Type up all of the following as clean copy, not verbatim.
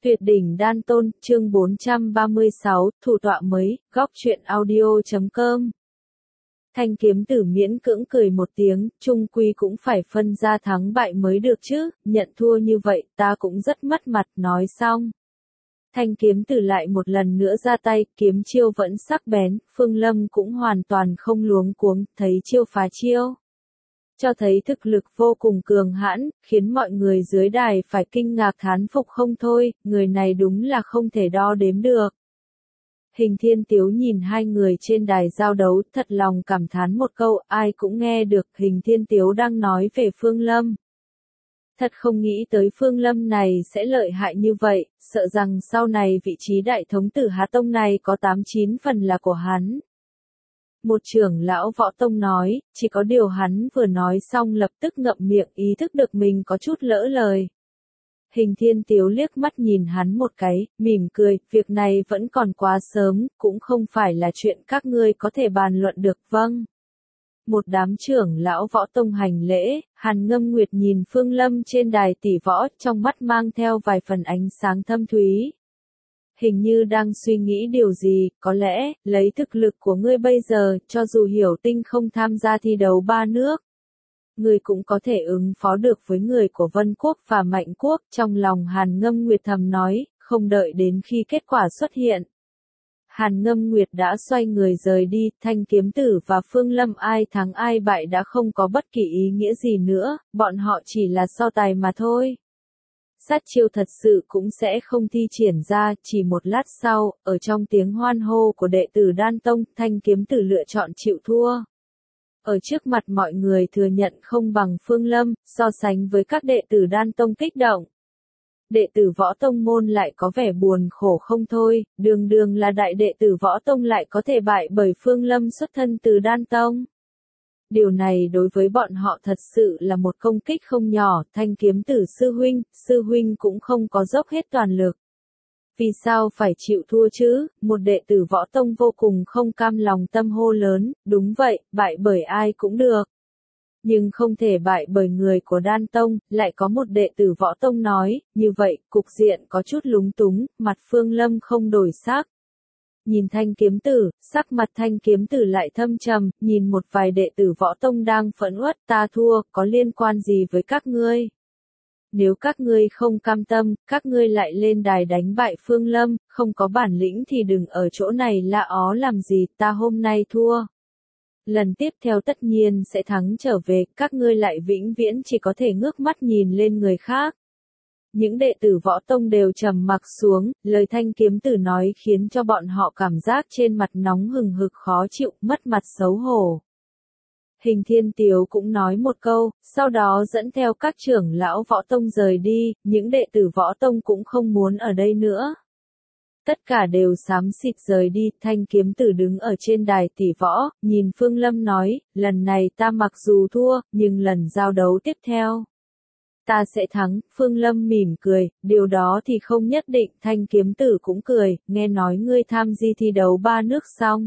Tuyệt đỉnh đan tôn, chương 436, thủ tọa mới, góc truyện audio.com. Thanh kiếm tử miễn cưỡng cười một tiếng, chung quy cũng phải phân ra thắng bại mới được chứ, nhận thua như vậy, ta cũng rất mất mặt, nói xong. Thanh kiếm tử lại một lần nữa ra tay, kiếm chiêu vẫn sắc bén, Phương Lâm cũng hoàn toàn không luống cuống, thấy chiêu phá chiêu. Cho thấy thực lực vô cùng cường hãn, khiến mọi người dưới đài phải kinh ngạc thán phục không thôi, người này đúng là không thể đo đếm được. Hình Thiên Tiếu nhìn hai người trên đài giao đấu, thật lòng cảm thán một câu, ai cũng nghe được, Hình Thiên Tiếu đang nói về Phương Lâm. Thật không nghĩ tới Phương Lâm này sẽ lợi hại như vậy, sợ rằng sau này vị trí đại thống tử Hà Tông này có 8-9 phần là của hắn. Một trưởng lão Võ Tông nói, chỉ có điều hắn vừa nói xong lập tức ngậm miệng, ý thức được mình có chút lỡ lời. Hình Thiên Tiếu liếc mắt nhìn hắn một cái, mỉm cười, việc này vẫn còn quá sớm, cũng không phải là chuyện các ngươi có thể bàn luận được, vâng. Một đám trưởng lão Võ Tông hành lễ, Hàn Ngâm Nguyệt nhìn Phương Lâm trên đài tỷ võ, trong mắt mang theo vài phần ánh sáng thâm thúy. Hình như đang suy nghĩ điều gì, có lẽ, lấy thực lực của ngươi bây giờ, cho dù Hiểu Tinh không tham gia thi đấu 3 nước. Ngươi cũng có thể ứng phó được với người của Vân Quốc và Mạnh Quốc, trong lòng Hàn Ngâm Nguyệt thầm nói, không đợi đến khi kết quả xuất hiện. Hàn Ngâm Nguyệt đã xoay người rời đi, Thanh Kiếm Tử và Phương Lâm ai thắng ai bại đã không có bất kỳ ý nghĩa gì nữa, bọn họ chỉ là so tài mà thôi. Sát chiêu thật sự cũng sẽ không thi triển ra, chỉ một lát sau, ở trong tiếng hoan hô của đệ tử Đan Tông, Thanh Kiếm Tử lựa chọn chịu thua. Ở trước mặt mọi người thừa nhận không bằng Phương Lâm, so sánh với các đệ tử Đan Tông kích động. Đệ tử Võ Tông môn lại có vẻ buồn khổ không thôi, đường đường là đại đệ tử Võ Tông lại có thể bại bởi Phương Lâm xuất thân từ Đan Tông. Điều này đối với bọn họ thật sự là một công kích không nhỏ, Thanh Kiếm Tử sư huynh cũng không có dốc hết toàn lực. Vì sao phải chịu thua chứ, một đệ tử Võ Tông vô cùng không cam lòng tâm hô lớn, đúng vậy, bại bởi ai cũng được. Nhưng không thể bại bởi người của Đan Tông, lại có một đệ tử Võ Tông nói, như vậy, cục diện có chút lúng túng, mặt Phương Lâm không đổi sắc. Nhìn Thanh Kiếm Tử, sắc mặt Thanh Kiếm Tử lại thâm trầm, nhìn một vài đệ tử Võ Tông đang phẫn uất, ta thua, có liên quan gì với các ngươi? Nếu các ngươi không cam tâm, các ngươi lại lên đài đánh bại Phương Lâm, không có bản lĩnh thì đừng ở chỗ này la ó làm gì, ta hôm nay thua. Lần tiếp theo tất nhiên sẽ thắng trở về, các ngươi lại vĩnh viễn chỉ có thể ngước mắt nhìn lên người khác. Những đệ tử Võ Tông đều trầm mặc xuống, lời Thanh Kiếm Tử nói khiến cho bọn họ cảm giác trên mặt nóng hừng hực khó chịu, mất mặt xấu hổ. Hình Thiên Tiếu cũng nói một câu, sau đó dẫn theo các trưởng lão Võ Tông rời đi, những đệ tử Võ Tông cũng không muốn ở đây nữa. Tất cả đều xám xịt rời đi, Thanh Kiếm Tử đứng ở trên đài tỷ võ, nhìn Phương Lâm nói, lần này ta mặc dù thua, nhưng lần giao đấu tiếp theo ta sẽ thắng, Phương Lâm mỉm cười, điều đó thì không nhất định, Thanh Kiếm Tử cũng cười, nghe nói ngươi tham gia thi đấu 3 nước xong.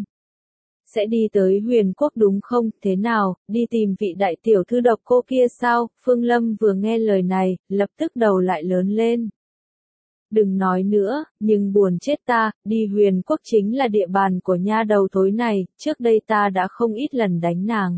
Sẽ đi tới Huyền Quốc đúng không, thế nào, đi tìm vị đại tiểu thư độc cô kia sao, Phương Lâm vừa nghe lời này, lập tức đầu lại lớn lên. Đừng nói nữa, nhưng buồn chết ta, đi Huyền Quốc chính là địa bàn của nha đầu thối này, trước đây ta đã không ít lần đánh nàng.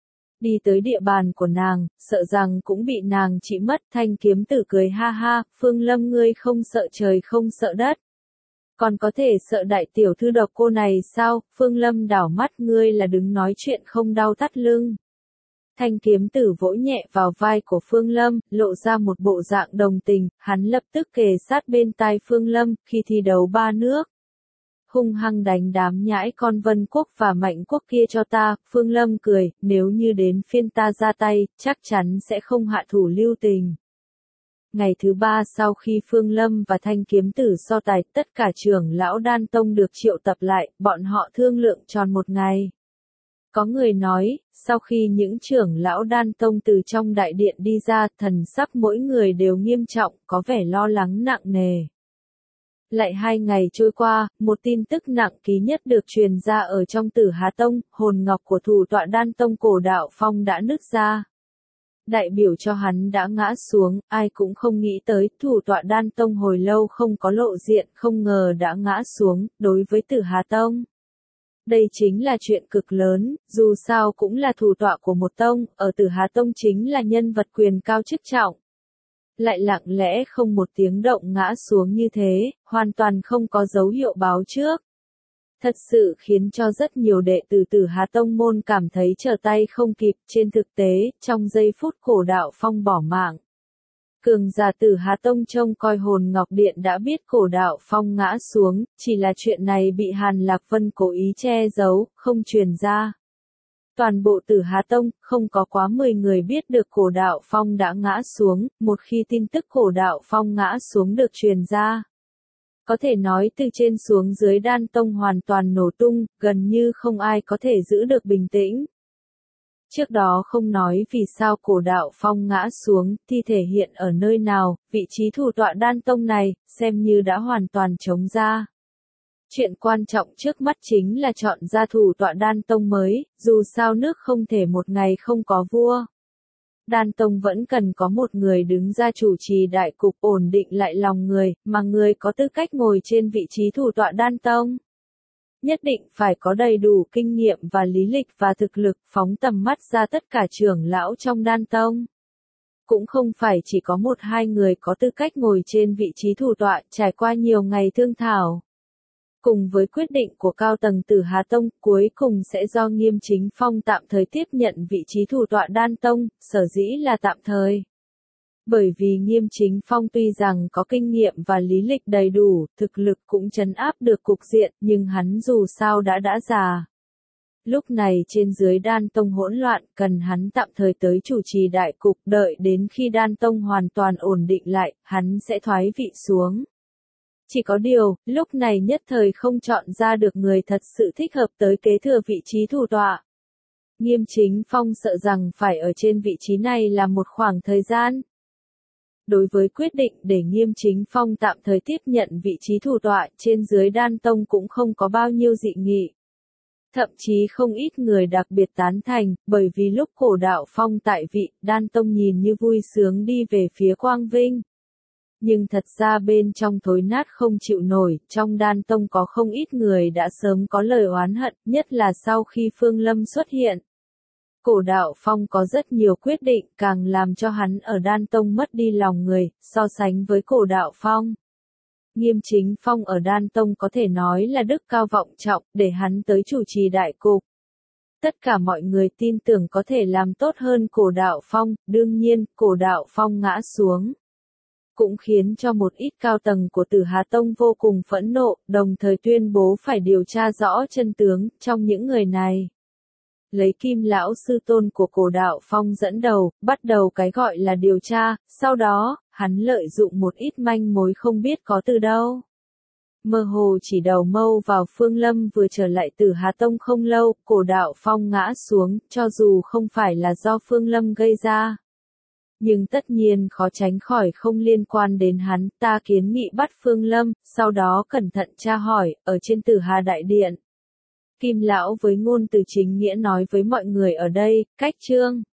Đi tới địa bàn của nàng, sợ rằng cũng bị nàng trị mất, Thanh Kiếm Tử cười ha ha, Phương Lâm ngươi không sợ trời không sợ đất. Còn có thể sợ đại tiểu thư độc cô này sao, Phương Lâm đảo mắt ngươi là đứng nói chuyện không đau thắt lưng. Thanh Kiếm Tử vỗ nhẹ vào vai của Phương Lâm, lộ ra một bộ dạng đồng tình, hắn lập tức kề sát bên tai Phương Lâm, khi thi đấu 3 nước. Hung hăng đánh đám nhãi con Vân Quốc và Mạnh Quốc kia cho ta, Phương Lâm cười, nếu như đến phiên ta ra tay, chắc chắn sẽ không hạ thủ lưu tình. Ngày thứ 3 sau khi Phương Lâm và Thanh Kiếm Tử so tài, tất cả trưởng lão Đan Tông được triệu tập lại, bọn họ thương lượng tròn một ngày. Có người nói, sau khi những trưởng lão Đan Tông từ trong đại điện đi ra, thần sắc mỗi người đều nghiêm trọng, có vẻ lo lắng nặng nề. Lại 2 ngày trôi qua, một tin tức nặng ký nhất được truyền ra ở trong Tử Hà Tông, hồn ngọc của thủ tọa Đan Tông Cổ Đạo Phong đã nứt ra. đại biểu cho hắn đã ngã xuống, ai cũng không nghĩ tới, thủ tọa Đan Tông hồi lâu không có lộ diện, không ngờ đã ngã xuống, đối với Tử Hà Tông. Đây chính là chuyện cực lớn, dù sao cũng là thủ tọa của một tông, ở Tử Hà Tông chính là nhân vật quyền cao chức trọng. Lại lặng lẽ không một tiếng động ngã xuống như thế, hoàn toàn không có dấu hiệu báo trước. Thật sự khiến cho rất nhiều đệ tử Tử Hà Tông môn cảm thấy trở tay không kịp, trên thực tế, trong giây phút Cổ Đạo Phong bỏ mạng. Cường giả Tử Hà Tông trông coi Hồn Ngọc Điện đã biết Cổ Đạo Phong ngã xuống, chỉ là chuyện này bị Hàn Lạc Vân cố ý che giấu, không truyền ra. Toàn bộ Tử Hà Tông, không có quá 10 người biết được Cổ Đạo Phong đã ngã xuống, một khi tin tức Cổ Đạo Phong ngã xuống được truyền ra. Có thể nói từ trên xuống dưới Đan Tông hoàn toàn nổ tung, gần như không ai có thể giữ được bình tĩnh. Trước đó không nói vì sao Cổ Đạo Phong ngã xuống, thi thể hiện ở nơi nào, vị trí thủ tọa Đan Tông này, xem như đã hoàn toàn trống ra. Chuyện quan trọng trước mắt chính là chọn ra thủ tọa Đan Tông mới, dù sao nước không thể một ngày không có vua. Đan Tông vẫn cần có một người đứng ra chủ trì đại cục ổn định lại lòng người, mà người có tư cách ngồi trên vị trí thủ tọa Đan Tông. Nhất định phải có đầy đủ kinh nghiệm và lý lịch và thực lực, phóng tầm mắt ra tất cả trưởng lão trong Đan Tông. Cũng không phải chỉ có một hai người có tư cách ngồi trên vị trí thủ tọa, trải qua nhiều ngày thương thảo. Cùng với quyết định của cao tầng Tử Hà Tông, cuối cùng sẽ do Nghiêm Chính Phong tạm thời tiếp nhận vị trí thủ tọa Đan Tông, sở dĩ là tạm thời. Bởi vì Nghiêm Chính Phong tuy rằng có kinh nghiệm và lý lịch đầy đủ, thực lực cũng trấn áp được cục diện, nhưng hắn dù sao đã già. Lúc này trên dưới Đan Tông hỗn loạn, cần hắn tạm thời tới chủ trì đại cục, đợi đến khi Đan Tông hoàn toàn ổn định lại, hắn sẽ thoái vị xuống. Chỉ có điều, lúc này nhất thời không chọn ra được người thật sự thích hợp tới kế thừa vị trí thủ tọa. Nghiêm Chính Phong sợ rằng phải ở trên vị trí này là một khoảng thời gian. Đối với quyết định để Nghiêm Chính Phong tạm thời tiếp nhận vị trí thủ tọa, trên dưới Đan Tông cũng không có bao nhiêu dị nghị. Thậm chí không ít người đặc biệt tán thành, bởi vì lúc Cổ Đạo Phong tại vị, Đan Tông nhìn như vui sướng đi về phía quang vinh. Nhưng thật ra bên trong thối nát không chịu nổi, trong Đan Tông có không ít người đã sớm có lời oán hận, nhất là sau khi Phương Lâm xuất hiện. Cổ Đạo Phong có rất nhiều quyết định, càng làm cho hắn ở Đan Tông mất đi lòng người, so sánh với Cổ Đạo Phong. Nghiêm Chính Phong ở Đan Tông có thể nói là đức cao vọng trọng, để hắn tới chủ trì đại cục. Tất cả mọi người tin tưởng có thể làm tốt hơn Cổ Đạo Phong, đương nhiên, Cổ Đạo Phong ngã xuống. Cũng khiến cho một ít cao tầng của Tử Hà Tông vô cùng phẫn nộ, đồng thời tuyên bố phải điều tra rõ chân tướng, trong những người này. Lấy Kim Lão Sư Tôn của Cổ Đạo Phong dẫn đầu, bắt đầu cái gọi là điều tra, sau đó, hắn lợi dụng một ít manh mối không biết có từ đâu. Mơ hồ chỉ đầu mâu vào Phương Lâm vừa trở lại Tử Hà Tông không lâu, Cổ Đạo Phong ngã xuống, cho dù không phải là do Phương Lâm gây ra. Nhưng tất nhiên khó tránh khỏi không liên quan đến hắn, ta kiến nghị bắt Phương Lâm, sau đó cẩn thận tra hỏi, ở trên Tử Hà Đại Điện. Kim Lão với ngôn từ chính nghĩa nói với mọi người ở đây, cách chương.